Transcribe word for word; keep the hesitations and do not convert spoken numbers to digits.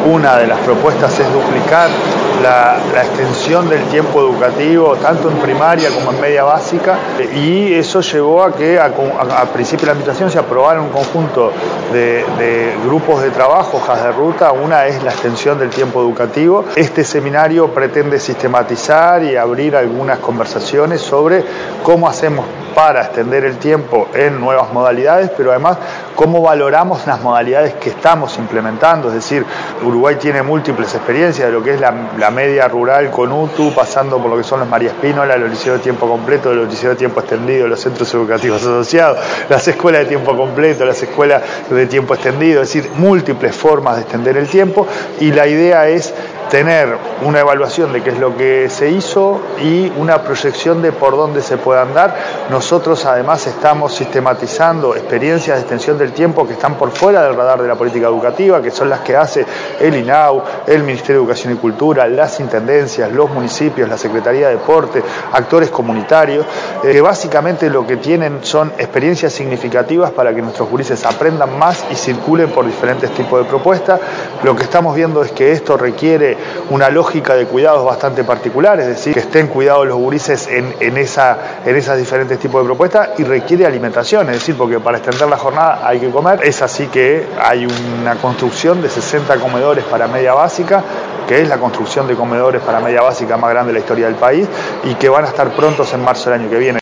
Una de las propuestas es duplicar la, la extensión del tiempo educativo, tanto en primaria como en media básica, y eso llevó a que a, a, a principio de la administración se aprobaron un conjunto de, de grupos de trabajo, hojas de ruta. Una es la extensión del tiempo educativo. Este seminario pretende sistematizar y abrir algunas conversaciones sobre cómo hacemos para extender el tiempo en nuevas modalidades, pero además cómo valoramos las modalidades que estamos implementando. Es decir, Uruguay tiene múltiples experiencias de lo que es la, la media rural con U T U, pasando por lo que son los María Espínola, los liceos de tiempo completo, los liceos de tiempo extendido, los centros educativos asociados, las escuelas de tiempo completo, las escuelas de tiempo extendido, es decir, múltiples formas de extender el tiempo, y la idea es tener una evaluación de qué es lo que se hizo y una proyección de por dónde se puede andar. Nosotros además estamos sistematizando experiencias de extensión del tiempo que están por fuera del radar de la política educativa, que son las que hace el I N A U, el Ministerio de Educación y Cultura, las intendencias, los municipios, la Secretaría de Deporte, actores comunitarios, eh, que básicamente lo que tienen son experiencias significativas para que nuestros gurises aprendan más y circulen por diferentes tipos de propuestas. Lo que estamos viendo es que esto requiere una lógica de cuidados bastante particular, es decir, que estén cuidados los gurises en, en, esa, en esas diferentes tipos de propuestas, y requiere alimentación, es decir, porque para extender la jornada hay que comer. Es así que hay una construcción de sesenta comedores para media básica, que es la construcción de comedores para media básica más grande de la historia del país, y que van a estar prontos en marzo del año que viene.